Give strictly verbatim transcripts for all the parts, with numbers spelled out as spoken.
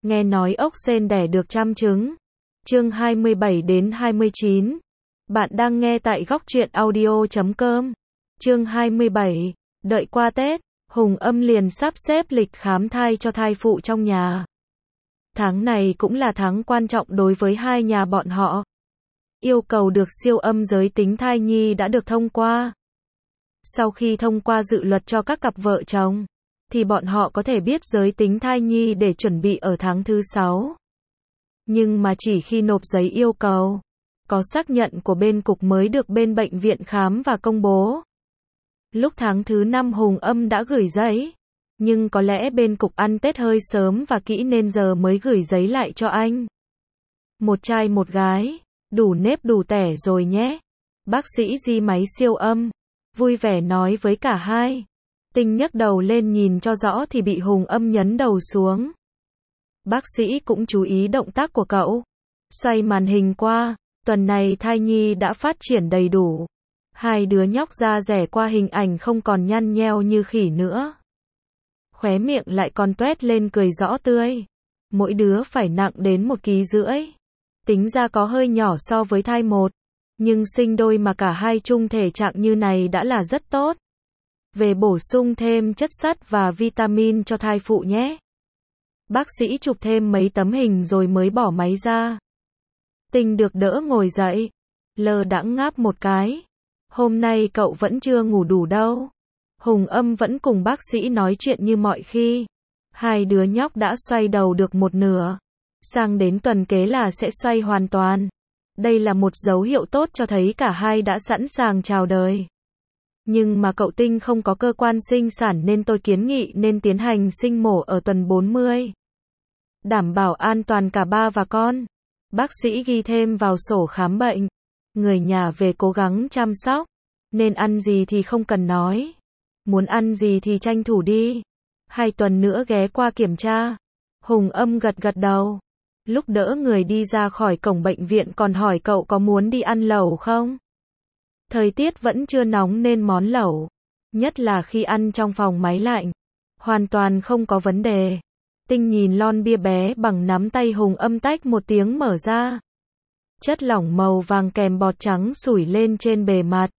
Nghe nói ốc sên đẻ được trăm trứng. Chương hai mươi bảy đến hai mươi chín. Bạn đang nghe tại góc truyện audio chấm com. Chương hai mươi bảy. Đợi qua Tết, Hùng Âm liền sắp xếp lịch khám thai cho thai phụ trong nhà. Tháng này cũng là tháng quan trọng đối với hai nhà bọn họ. Yêu cầu được siêu âm giới tính thai nhi đã được thông qua. Sau khi thông qua dự luật cho các cặp vợ chồng, thì bọn họ có thể biết giới tính thai nhi để chuẩn bị ở tháng thứ sáu. Nhưng mà chỉ khi nộp giấy yêu cầu, có xác nhận của bên cục mới được bên bệnh viện khám và công bố. Lúc tháng thứ năm Hùng Âm đã gửi giấy, nhưng có lẽ bên cục ăn Tết hơi sớm và kỹ nên giờ mới gửi giấy lại cho anh. Một trai một gái, đủ nếp đủ tẻ rồi nhé. Bác sĩ di máy siêu âm, vui vẻ nói với cả hai. Tinh nhấc đầu lên nhìn cho rõ thì bị Hùng Âm nhấn đầu xuống. Bác sĩ cũng chú ý động tác của cậu. Xoay màn hình qua, tuần này thai nhi đã phát triển đầy đủ. Hai đứa nhóc da rẻ qua hình ảnh không còn nhăn nheo như khỉ nữa. Khóe miệng lại còn toét lên cười rõ tươi. Mỗi đứa phải nặng đến một ký rưỡi. Tính ra có hơi nhỏ so với thai một. Nhưng sinh đôi mà cả hai chung thể trạng như này đã là rất tốt. Về bổ sung thêm chất sắt và vitamin cho thai phụ nhé. Bác sĩ chụp thêm mấy tấm hình rồi mới bỏ máy ra. Tinh được đỡ ngồi dậy. Lờ đãng ngáp một cái. Hôm nay cậu vẫn chưa ngủ đủ đâu. Hùng Âm vẫn cùng bác sĩ nói chuyện như mọi khi. Hai đứa nhóc đã xoay đầu được một nửa. Sang đến tuần kế là sẽ xoay hoàn toàn. Đây là một dấu hiệu tốt cho thấy cả hai đã sẵn sàng chào đời. Nhưng mà cậu Tinh không có cơ quan sinh sản nên tôi kiến nghị nên tiến hành sinh mổ ở tuần bốn mươi. Đảm bảo an toàn cả ba và con. Bác sĩ ghi thêm vào sổ khám bệnh. Người nhà về cố gắng chăm sóc. Nên ăn gì thì không cần nói. Muốn ăn gì thì tranh thủ đi. Hai tuần nữa ghé qua kiểm tra. Hùng Âm gật gật đầu. Lúc đỡ người đi ra khỏi cổng bệnh viện còn hỏi cậu có muốn đi ăn lẩu không? Thời tiết vẫn chưa nóng nên món lẩu, nhất là khi ăn trong phòng máy lạnh, hoàn toàn không có vấn đề. Tinh nhìn lon bia bé bằng nắm tay Hùng Âm tách một tiếng mở ra. Chất lỏng màu vàng kèm bọt trắng sủi lên trên bề mặt.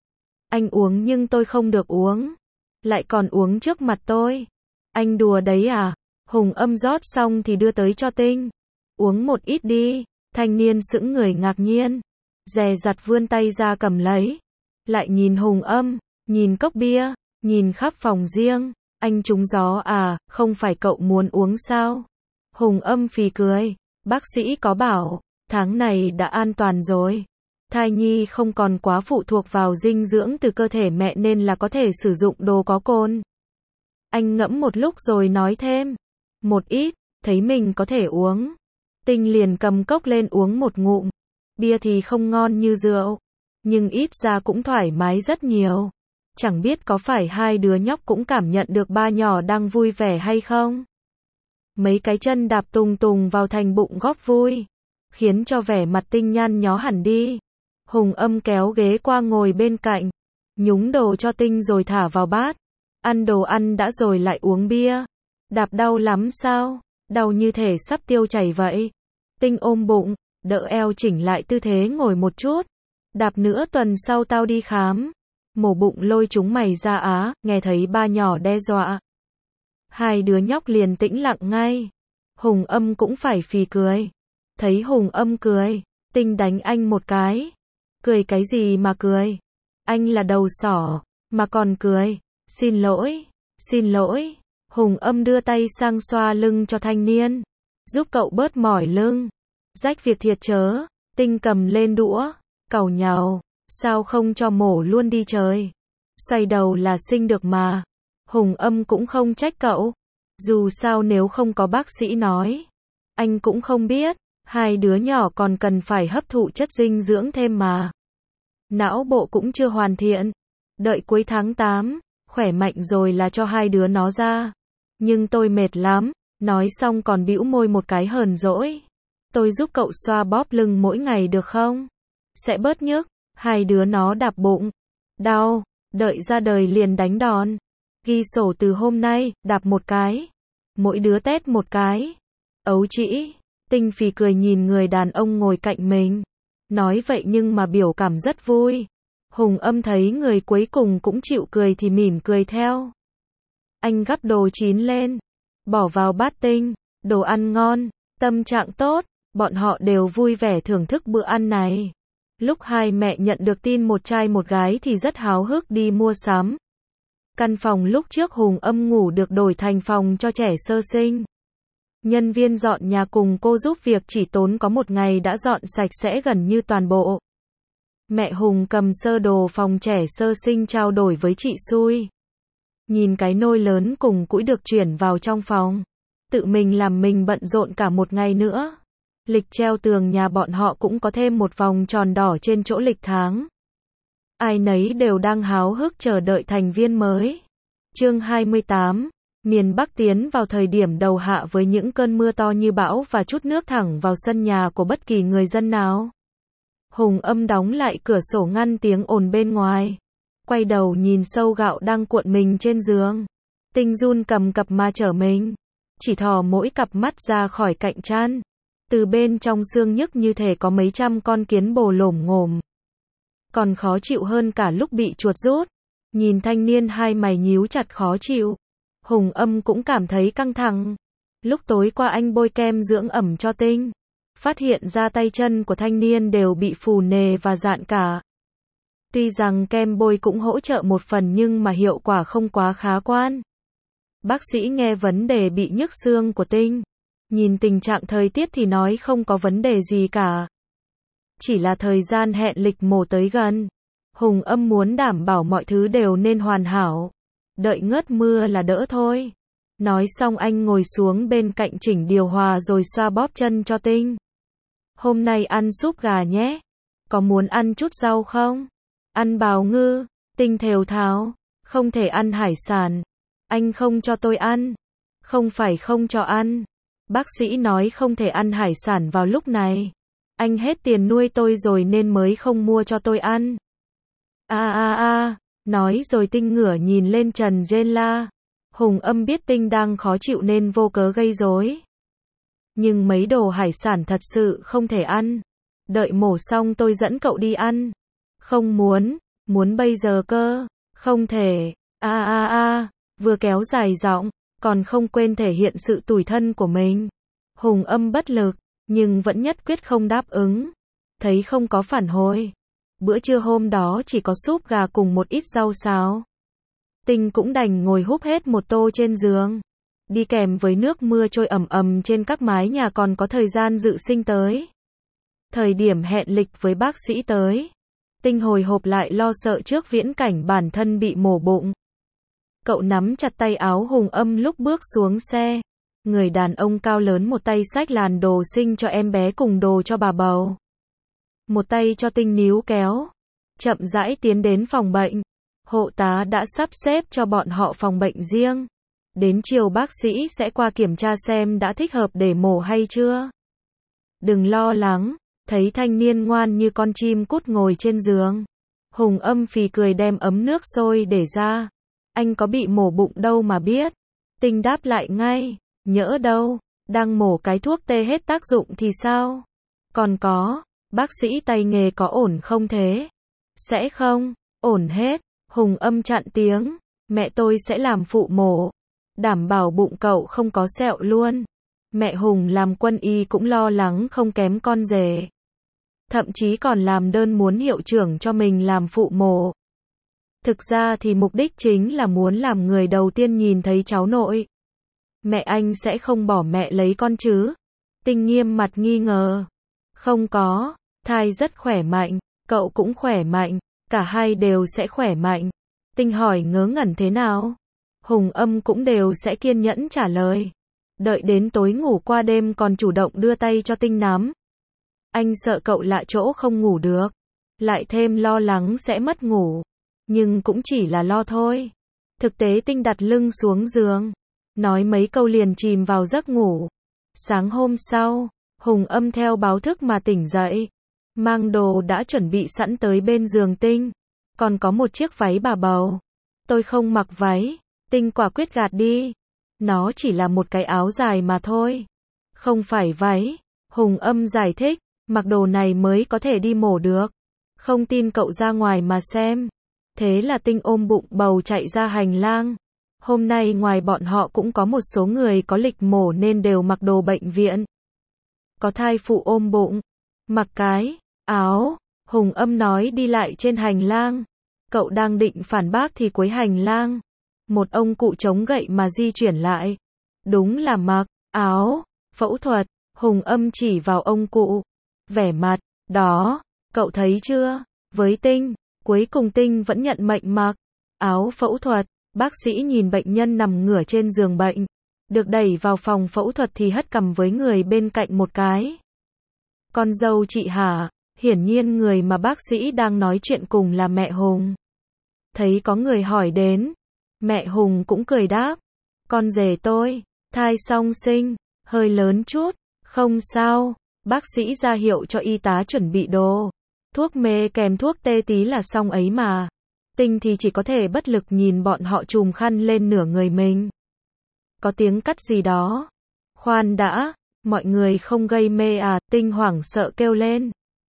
Anh uống nhưng tôi không được uống. Lại còn uống trước mặt tôi. Anh đùa đấy à? Hùng Âm rót xong thì đưa tới cho Tinh. Uống một ít đi. Thanh niên sững người ngạc nhiên. Dè dặt vươn tay ra cầm lấy. Lại nhìn Hùng Âm, nhìn cốc bia, nhìn khắp phòng riêng. Anh trúng gió à, không phải cậu muốn uống sao? Hùng Âm phì cười. Bác sĩ có bảo, tháng này đã an toàn rồi. Thai nhi không còn quá phụ thuộc vào dinh dưỡng từ cơ thể mẹ nên là có thể sử dụng đồ có cồn. Anh ngẫm một lúc rồi nói thêm. Một ít, thấy mình có thể uống. Tinh liền cầm cốc lên uống một ngụm. Bia thì không ngon như rượu, nhưng ít ra cũng thoải mái rất nhiều. Chẳng biết có phải hai đứa nhóc cũng cảm nhận được ba nhỏ đang vui vẻ hay không? Mấy cái chân đạp tùng tùng vào thành bụng góp vui, khiến cho vẻ mặt Tinh nhăn nhó hẳn đi. Hùng Âm kéo ghế qua ngồi bên cạnh, nhúng đồ cho Tinh rồi thả vào bát. Ăn đồ ăn đã rồi lại uống bia. Đạp đau lắm sao? Đau như thể sắp tiêu chảy vậy. Tinh ôm bụng, đỡ eo chỉnh lại tư thế ngồi một chút. Đạp nữa tuần sau tao đi khám. Mổ bụng lôi chúng mày ra á, nghe thấy ba nhỏ đe dọa. Hai đứa nhóc liền tĩnh lặng ngay. Hùng Âm cũng phải phì cười. Thấy Hùng Âm cười, Tinh đánh anh một cái. Cười cái gì mà cười? Anh là đầu sỏ, mà còn cười. Xin lỗi, xin lỗi. Hùng Âm đưa tay sang xoa lưng cho thanh niên. Giúp cậu bớt mỏi lưng. Rách việc thiệt chớ. Tinh cầm lên đũa, càu nhàu. Sao không cho mổ luôn đi trời? Xoay đầu là sinh được mà. Hùng Âm cũng không trách cậu. Dù sao nếu không có bác sĩ nói, anh cũng không biết. Hai đứa nhỏ còn cần phải hấp thụ chất dinh dưỡng thêm mà. Não bộ cũng chưa hoàn thiện. Đợi cuối tháng tám, khỏe mạnh rồi là cho hai đứa nó ra. Nhưng tôi mệt lắm. Nói xong còn bĩu môi một cái hờn dỗi. Tôi giúp cậu xoa bóp lưng mỗi ngày được không? Sẽ bớt nhức. Hai đứa nó đạp bụng. Đau. Đợi ra đời liền đánh đòn. Ghi sổ từ hôm nay, đạp một cái. Mỗi đứa tét một cái. Ấu trĩ, Tinh phì cười nhìn người đàn ông ngồi cạnh mình. Nói vậy nhưng mà biểu cảm rất vui. Hùng Âm thấy người cuối cùng cũng chịu cười thì mỉm cười theo. Anh gắp đồ chín lên, bỏ vào bát Tinh, đồ ăn ngon, tâm trạng tốt, bọn họ đều vui vẻ thưởng thức bữa ăn này. Lúc hai mẹ nhận được tin một trai một gái thì rất háo hức đi mua sắm. Căn phòng lúc trước Hùng Âm ngủ được đổi thành phòng cho trẻ sơ sinh. Nhân viên dọn nhà cùng cô giúp việc chỉ tốn có một ngày đã dọn sạch sẽ gần như toàn bộ. Mẹ Hùng cầm sơ đồ phòng trẻ sơ sinh trao đổi với chị Xui. Nhìn cái nôi lớn cùng cũi được chuyển vào trong phòng. Tự mình làm mình bận rộn cả một ngày nữa. Lịch treo tường nhà bọn họ cũng có thêm một vòng tròn đỏ trên chỗ lịch tháng. Ai nấy đều đang háo hức chờ đợi thành viên mới. Chương hai mươi tám. Miền Bắc tiến vào thời điểm đầu hạ với những cơn mưa to như bão và chút nước thẳng vào sân nhà của bất kỳ người dân nào. Hùng Âm đóng lại cửa sổ ngăn tiếng ồn bên ngoài. Quay đầu nhìn sâu gạo đang cuộn mình trên giường. Tinh run cầm cặp mà trở mình. Chỉ thò mỗi cặp mắt ra khỏi cạnh chăn. Từ bên trong xương nhức như thể có mấy trăm con kiến bồ lổm ngổm. Còn khó chịu hơn cả lúc bị chuột rút. Nhìn thanh niên hai mày nhíu chặt khó chịu. Hùng Âm cũng cảm thấy căng thẳng. Lúc tối qua anh bôi kem dưỡng ẩm cho Tinh. Phát hiện ra tay chân của thanh niên đều bị phù nề và rạn cả. Tuy rằng kem bôi cũng hỗ trợ một phần nhưng mà hiệu quả không quá khả quan. Bác sĩ nghe vấn đề bị nhức xương của Tinh. Nhìn tình trạng thời tiết thì nói không có vấn đề gì cả. Chỉ là thời gian hẹn lịch mổ tới gần. Hùng Âm muốn đảm bảo mọi thứ đều nên hoàn hảo. Đợi ngớt mưa là đỡ thôi. Nói xong anh ngồi xuống bên cạnh chỉnh điều hòa rồi xoa bóp chân cho Tinh. Hôm nay ăn súp gà nhé. Có muốn ăn chút rau không? Ăn bào ngư. Tinh thều thào. Không thể ăn hải sản. Anh không cho tôi ăn. Không phải không cho ăn. Bác sĩ nói không thể ăn hải sản vào lúc này. Anh hết tiền nuôi tôi rồi nên mới không mua cho tôi ăn. A a a. Nói rồi Tinh ngửa nhìn lên trần rên la. Hùng Âm biết Tinh đang khó chịu nên vô cớ gây rối. Nhưng mấy đồ hải sản thật sự không thể ăn. Đợi mổ xong tôi dẫn cậu đi ăn. Không muốn, muốn bây giờ cơ. Không thể. A a a. Vừa kéo dài giọng, còn không quên thể hiện sự tủi thân của mình. Hùng Âm bất lực, nhưng vẫn nhất quyết không đáp ứng. Thấy không có phản hồi. Bữa trưa hôm đó chỉ có súp gà cùng một ít rau xào. Tinh cũng đành ngồi húp hết một tô trên giường. Đi kèm với nước mưa trôi ầm ầm trên các mái nhà còn có thời gian dự sinh tới. Thời điểm hẹn lịch với bác sĩ tới. Tinh hồi hộp lại lo sợ trước viễn cảnh bản thân bị mổ bụng. Cậu nắm chặt tay áo Hùng Âm lúc bước xuống xe. Người đàn ông cao lớn một tay xách làn đồ sinh cho em bé cùng đồ cho bà bầu. Một tay cho Tinh níu kéo. Chậm rãi tiến đến phòng bệnh. Hộ tá đã sắp xếp cho bọn họ phòng bệnh riêng. Đến chiều bác sĩ sẽ qua kiểm tra xem đã thích hợp để mổ hay chưa. Đừng lo lắng. Thấy thanh niên ngoan như con chim cút ngồi trên giường. Hùng Âm phì cười đem ấm nước sôi để ra. Anh có bị mổ bụng đâu mà biết. Tinh đáp lại ngay. Nhỡ đâu. Đang mổ cái thuốc tê hết tác dụng thì sao? Còn có. Bác sĩ tay nghề có ổn không thế? Sẽ không. Ổn hết. Hùng Âm chặn tiếng. Mẹ tôi sẽ làm phụ mổ. Đảm bảo bụng cậu không có sẹo luôn. Mẹ Hùng làm quân y cũng lo lắng không kém con rể. Thậm chí còn làm đơn muốn hiệu trưởng cho mình làm phụ mổ. Thực ra thì mục đích chính là muốn làm người đầu tiên nhìn thấy cháu nội. Mẹ anh sẽ không bỏ mẹ lấy con chứ? Tinh nghiêm mặt nghi ngờ. Không có, thai rất khỏe mạnh, cậu cũng khỏe mạnh, cả hai đều sẽ khỏe mạnh. Tinh hỏi ngớ ngẩn thế nào? Hùng Âm cũng đều sẽ kiên nhẫn trả lời. Đợi đến tối ngủ qua đêm còn chủ động đưa tay cho Tinh nắm. Anh sợ cậu lạ chỗ không ngủ được. Lại thêm lo lắng sẽ mất ngủ. Nhưng cũng chỉ là lo thôi. Thực tế Tinh đặt lưng xuống giường. Nói mấy câu liền chìm vào giấc ngủ. Sáng hôm sau, Hùng Âm theo báo thức mà tỉnh dậy. Mang đồ đã chuẩn bị sẵn tới bên giường Tinh. Còn có một chiếc váy bà bầu. Tôi không mặc váy. Tinh quả quyết gạt đi. Nó chỉ là một cái áo dài mà thôi. Không phải váy. Hùng Âm giải thích, mặc đồ này mới có thể đi mổ được. Không tin cậu ra ngoài mà xem. Thế là Tinh ôm bụng bầu chạy ra hành lang. Hôm nay ngoài bọn họ cũng có một số người có lịch mổ nên đều mặc đồ bệnh viện. Có thai phụ ôm bụng, mặc cái áo, Hùng Âm nói đi lại trên hành lang. Cậu đang định phản bác thì cuối hành lang, một ông cụ chống gậy mà di chuyển lại. Đúng là mặc áo phẫu thuật. Hùng Âm chỉ vào ông cụ, vẻ mặt đó, cậu thấy chưa? Với Tinh, cuối cùng Tinh vẫn nhận mệnh mặc áo phẫu thuật. Bác sĩ nhìn bệnh nhân nằm ngửa trên giường bệnh, được đẩy vào phòng phẫu thuật thì hất cằm với người bên cạnh một cái. Con dâu chị hả? Hiển nhiên người mà bác sĩ đang nói chuyện cùng là mẹ Hùng. Thấy có người hỏi đến, mẹ Hùng cũng cười đáp, con rể tôi, thai song sinh, hơi lớn chút, không sao. Bác sĩ ra hiệu cho y tá chuẩn bị đồ, thuốc mê kèm thuốc tê tí là xong ấy mà. Tinh thì chỉ có thể bất lực nhìn bọn họ trùm khăn lên nửa người mình. Có tiếng cắt gì đó. Khoan đã, mọi người không gây mê à? Tinh hoảng sợ kêu lên.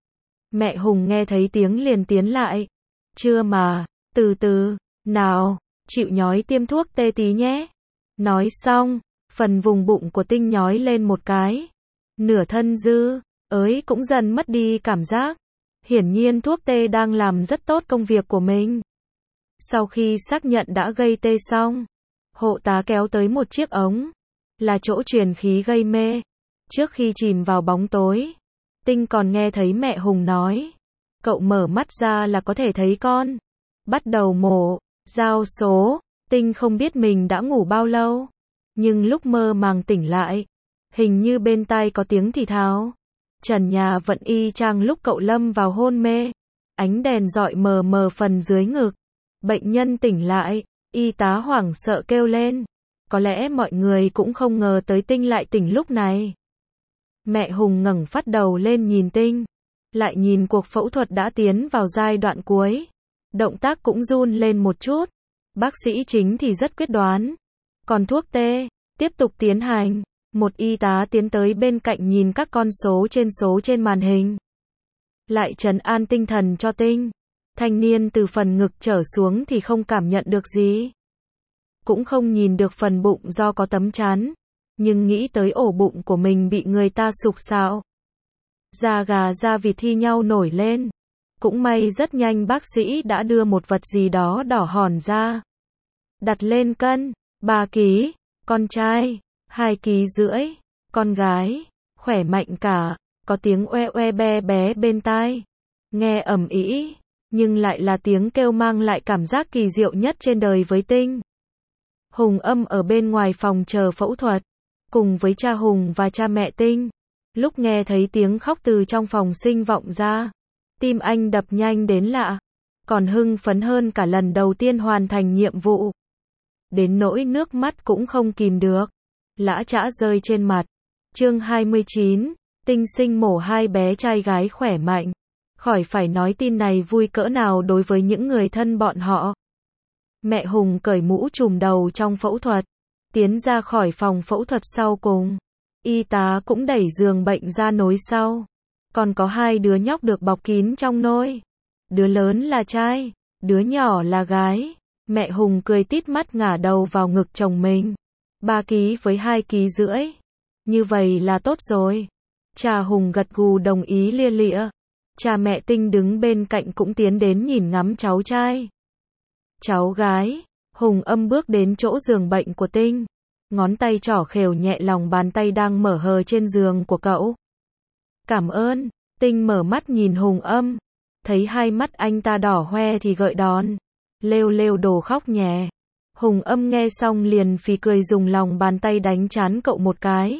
Mẹ Hùng nghe thấy tiếng liền tiến lại. Chưa mà, từ từ, nào, chịu nhói tiêm thuốc tê tí nhé. Nói xong, phần vùng bụng của Tinh nhói lên một cái. Nửa thân dư, ới cũng dần mất đi cảm giác. Hiển nhiên thuốc tê đang làm rất tốt công việc của mình. Sau khi xác nhận đã gây tê xong, hộ tá kéo tới một chiếc ống, là chỗ truyền khí gây mê. Trước khi chìm vào bóng tối, Tinh còn nghe thấy mẹ Hùng nói, cậu mở mắt ra là có thể thấy con. Bắt đầu mổ, giao số. Tinh không biết mình đã ngủ bao lâu, nhưng lúc mơ màng tỉnh lại, hình như bên tai có tiếng thì thào. Trần nhà vẫn y chang lúc cậu lâm vào hôn mê. Ánh đèn rọi mờ mờ phần dưới ngực. Bệnh nhân tỉnh lại, y tá hoảng sợ kêu lên. Có lẽ mọi người cũng không ngờ tới Tinh lại tỉnh lúc này. Mẹ Hùng ngẩng phát đầu lên nhìn Tinh, lại nhìn cuộc phẫu thuật đã tiến vào giai đoạn cuối. Động tác cũng run lên một chút. Bác sĩ chính thì rất quyết đoán. Còn thuốc tê, tiếp tục tiến hành. Một y tá tiến tới bên cạnh nhìn các con số trên số trên màn hình. Lại trấn an tinh thần cho Tinh. Thanh niên từ phần ngực trở xuống thì không cảm nhận được gì. Cũng không nhìn được phần bụng do có tấm chắn. Nhưng nghĩ tới ổ bụng của mình bị người ta sục sạo. Da gà da vịt thi nhau nổi lên. Cũng may rất nhanh bác sĩ đã đưa một vật gì đó đỏ hòn ra. Đặt lên cân, ba ký, con trai, hai ký rưỡi, con gái, khỏe mạnh cả, có tiếng oe oe be bé bên tai. Nghe ầm ĩ, nhưng lại là tiếng kêu mang lại cảm giác kỳ diệu nhất trên đời với Tinh. Hùng Âm ở bên ngoài phòng chờ phẫu thuật, cùng với cha Hùng và cha mẹ Tinh. Lúc nghe thấy tiếng khóc từ trong phòng sinh vọng ra, tim anh đập nhanh đến lạ, còn hưng phấn hơn cả lần đầu tiên hoàn thành nhiệm vụ. Đến nỗi nước mắt cũng không kìm được, lã chã rơi trên mặt. Chương hai mươi chín, Tinh sinh mổ hai bé trai gái khỏe mạnh. Khỏi phải nói tin này vui cỡ nào đối với những người thân bọn họ. Mẹ Hùng cởi mũ trùm đầu trong phẫu thuật, tiến ra khỏi phòng phẫu thuật sau cùng. Y tá cũng đẩy giường bệnh ra nối sau. Còn có hai đứa nhóc được bọc kín trong nôi. Đứa lớn là trai, đứa nhỏ là gái. Mẹ Hùng cười tít mắt ngả đầu vào ngực chồng mình. Ba ký với hai ký rưỡi. Như vậy là tốt rồi. Cha Hùng gật gù đồng ý lia lịa. Cha mẹ Tinh đứng bên cạnh cũng tiến đến nhìn ngắm cháu trai. Cháu gái. Hùng Âm bước đến chỗ giường bệnh của Tinh. Ngón tay trỏ khều nhẹ lòng bàn tay đang mở hờ trên giường của cậu. Cảm ơn. Tinh mở mắt nhìn Hùng Âm. Thấy hai mắt anh ta đỏ hoe thì gợi đón. Lêu lêu đồ khóc nhè. Hùng Âm nghe xong liền phì cười dùng lòng bàn tay đánh trán cậu một cái.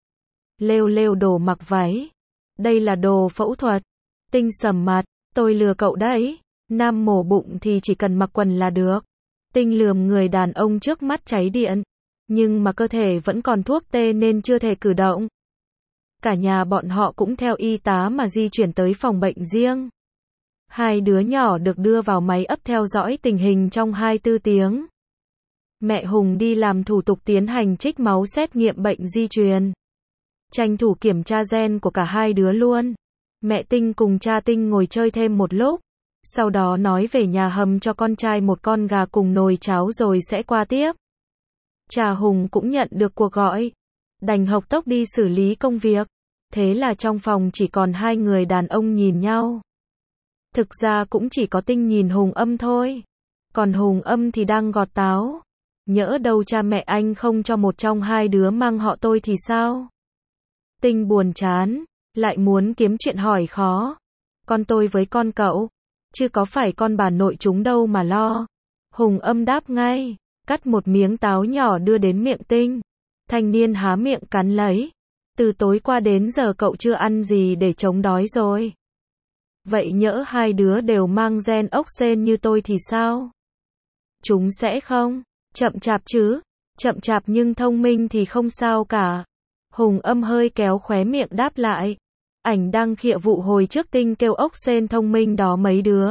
Lêu lêu đồ mặc váy. Đây là đồ phẫu thuật. Tinh sầm mặt. Tôi lừa cậu đấy. Nam mổ bụng thì chỉ cần mặc quần là được. Tinh lườm người đàn ông trước mắt cháy điện. Nhưng mà cơ thể vẫn còn thuốc tê nên chưa thể cử động. Cả nhà bọn họ cũng theo y tá mà di chuyển tới phòng bệnh riêng. Hai đứa nhỏ được đưa vào máy ấp theo dõi tình hình trong hai mươi tư tiếng. Mẹ Hùng đi làm thủ tục tiến hành trích máu xét nghiệm bệnh di truyền. tranh thủ kiểm tra gen của cả hai đứa luôn. Mẹ Tinh cùng cha Tinh ngồi chơi thêm một lúc, sau đó nói về nhà hầm cho con trai một con gà cùng nồi cháo rồi sẽ qua tiếp. Cha Hùng cũng nhận được cuộc gọi, đành hộc tốc đi xử lý công việc. Thế là trong phòng chỉ còn hai người đàn ông nhìn nhau. Thực ra cũng chỉ có Tinh nhìn Hùng Âm thôi. Còn Hùng Âm thì đang gọt táo. Nhỡ đâu cha mẹ anh không cho một trong hai đứa mang họ tôi thì sao? Tinh buồn chán, lại muốn kiếm chuyện hỏi khó. Con tôi với con cậu, chứ có phải con bà nội chúng đâu mà lo. Hùng Âm đáp ngay, cắt một miếng táo nhỏ đưa đến miệng Tinh. Thanh niên há miệng cắn lấy. Từ tối qua đến giờ cậu chưa ăn gì để chống đói rồi. Vậy nhỡ hai đứa đều mang gen ốc sên như tôi thì sao? Chúng sẽ không chậm chạp chứ? Chậm chạp nhưng thông minh thì không sao cả. Hùng Âm hơi kéo khóe miệng đáp lại. Ảnh đăng khịa vụ hồi trước Tinh kêu ốc sên thông minh đó mấy đứa.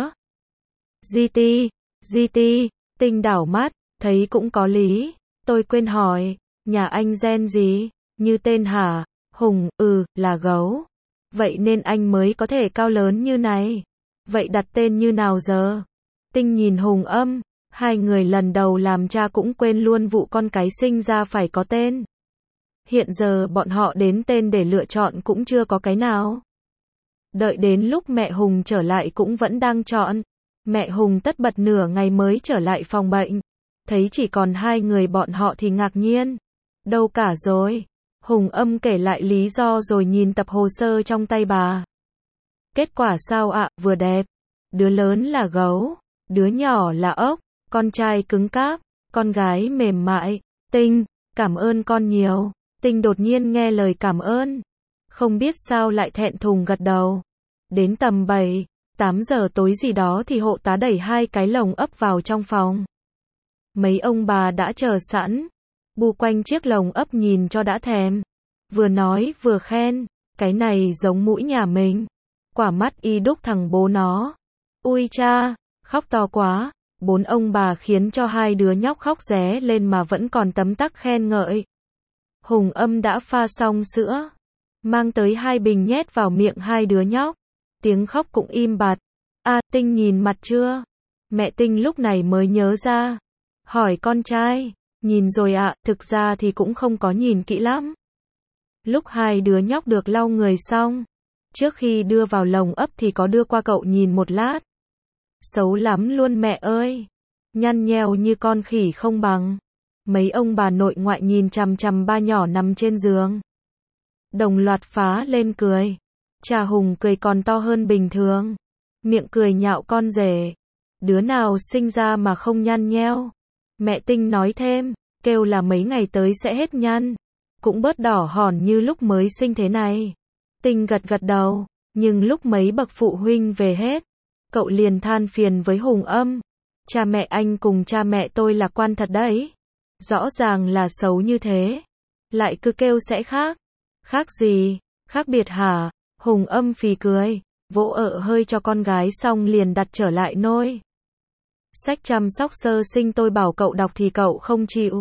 giê tê, giê tê, Tinh đảo mắt, thấy cũng có lý. Tôi quên hỏi, nhà anh gen gì? Như tên hả? Hùng, ừ, là gấu. Vậy nên anh mới có thể cao lớn như này. Vậy đặt tên như nào giờ? Tinh nhìn Hùng Âm, hai người lần đầu làm cha cũng quên luôn vụ con cái sinh ra phải có tên. Hiện giờ bọn họ đến tên để lựa chọn cũng chưa có cái nào. Đợi đến lúc mẹ Hùng trở lại cũng vẫn đang chọn. Mẹ Hùng tất bật nửa ngày mới trở lại phòng bệnh. Thấy chỉ còn hai người bọn họ thì ngạc nhiên. Đâu cả rồi? Hùng Âm kể lại lý do rồi nhìn tập hồ sơ trong tay bà. Kết quả sao ạ? À, vừa đẹp. Đứa lớn là gấu, đứa nhỏ là ốc, con trai cứng cáp, con gái mềm mại. Tinh, cảm ơn con nhiều. Tinh đột nhiên nghe lời cảm ơn. Không biết sao lại thẹn thùng gật đầu. Đến tầm bảy, tám giờ tối gì đó thì hộ tá đẩy hai cái lồng ấp vào trong phòng. Mấy ông bà đã chờ sẵn. Bu quanh chiếc lồng ấp nhìn cho đã thèm. Vừa nói vừa khen, cái này giống mũi nhà mình. Quả mắt y đúc thằng bố nó. Ui cha, khóc to quá. Bốn ông bà khiến cho hai đứa nhóc khóc ré lên mà vẫn còn tấm tắc khen ngợi. Hùng Âm đã pha xong sữa, mang tới hai bình nhét vào miệng hai đứa nhóc. Tiếng khóc cũng im bặt. À, Tinh nhìn mặt chưa? Mẹ Tinh lúc này mới nhớ ra. Hỏi con trai. Nhìn rồi ạ, à, thực ra thì cũng không có nhìn kỹ lắm. Lúc hai đứa nhóc được lau người xong, trước khi đưa vào lồng ấp thì có đưa qua cậu nhìn một lát. Xấu lắm luôn mẹ ơi. Nhăn nheo như con khỉ không bằng. Mấy ông bà nội ngoại nhìn chằm chằm ba nhỏ nằm trên giường. Đồng loạt phá lên cười. Cha Hùng cười còn to hơn bình thường. Miệng cười nhạo con rể. Đứa nào sinh ra mà không nhăn nheo. Mẹ Tinh nói thêm, kêu là mấy ngày tới sẽ hết nhăn. Cũng bớt đỏ hòn như lúc mới sinh thế này. Tinh gật gật đầu, nhưng lúc mấy bậc phụ huynh về hết, cậu liền than phiền với Hùng Âm. Cha mẹ anh cùng cha mẹ tôi lạc quan thật đấy. Rõ ràng là xấu như thế. Lại cứ kêu sẽ khác. Khác gì? Khác biệt hả? Hùng Âm phì cười, vỗ ợ hơi cho con gái xong liền đặt trở lại nôi. Sách chăm sóc sơ sinh tôi bảo cậu đọc thì cậu không chịu.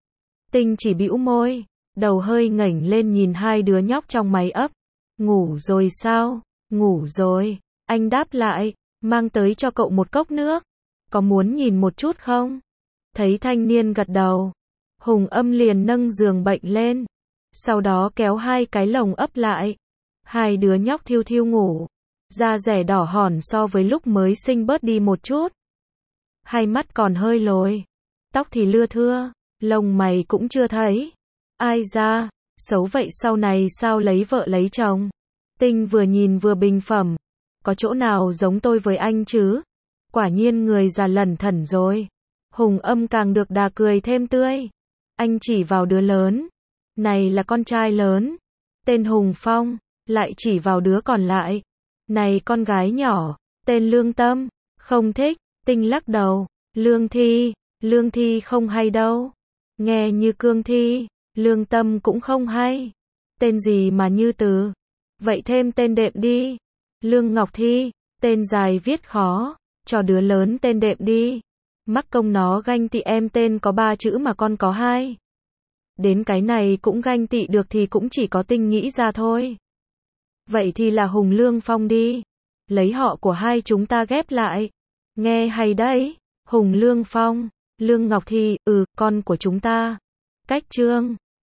Tinh chỉ bĩu môi, đầu hơi ngẩng lên nhìn hai đứa nhóc trong máy ấp. Ngủ rồi sao? Ngủ rồi. Anh đáp lại, mang tới cho cậu một cốc nước. Có muốn nhìn một chút không? Thấy thanh niên gật đầu, Hùng Âm liền nâng giường bệnh lên. Sau đó kéo hai cái lồng ấp lại. Hai đứa nhóc thiêu thiêu ngủ. Da rẻ đỏ hòn so với lúc mới sinh bớt đi một chút. Hai mắt còn hơi lồi. Tóc thì lưa thưa. Lông mày cũng chưa thấy. Ai da, xấu vậy sau này sao lấy vợ lấy chồng. Tinh vừa nhìn vừa bình phẩm. Có chỗ nào giống tôi với anh chứ? Quả nhiên người già lẩn thẩn rồi. Hùng Âm càng được đà cười thêm tươi. Anh chỉ vào đứa lớn. Này là con trai lớn. Tên Hùng Phong. Lại chỉ vào đứa còn lại. Này con gái nhỏ. Tên Lương Tâm. Không thích. Tinh lắc đầu. Lương Thi. Lương Thi không hay đâu. Nghe như Cương Thi. Lương Tâm cũng không hay. Tên gì mà như từ. Vậy thêm tên đệm đi. Lương Ngọc Thi. Tên dài viết khó. Cho đứa lớn tên đệm đi. Mắc công nó ganh tị em tên có ba chữ mà con có hai. Đến cái này cũng ganh tị được thì cũng chỉ có Tinh nghĩ ra thôi. Vậy thì là Hùng Lương Phong đi. Lấy họ của hai chúng ta ghép lại. Nghe hay đấy. Hùng Lương Phong. Lương Ngọc Thi, ừ, con của chúng ta. Cách chương.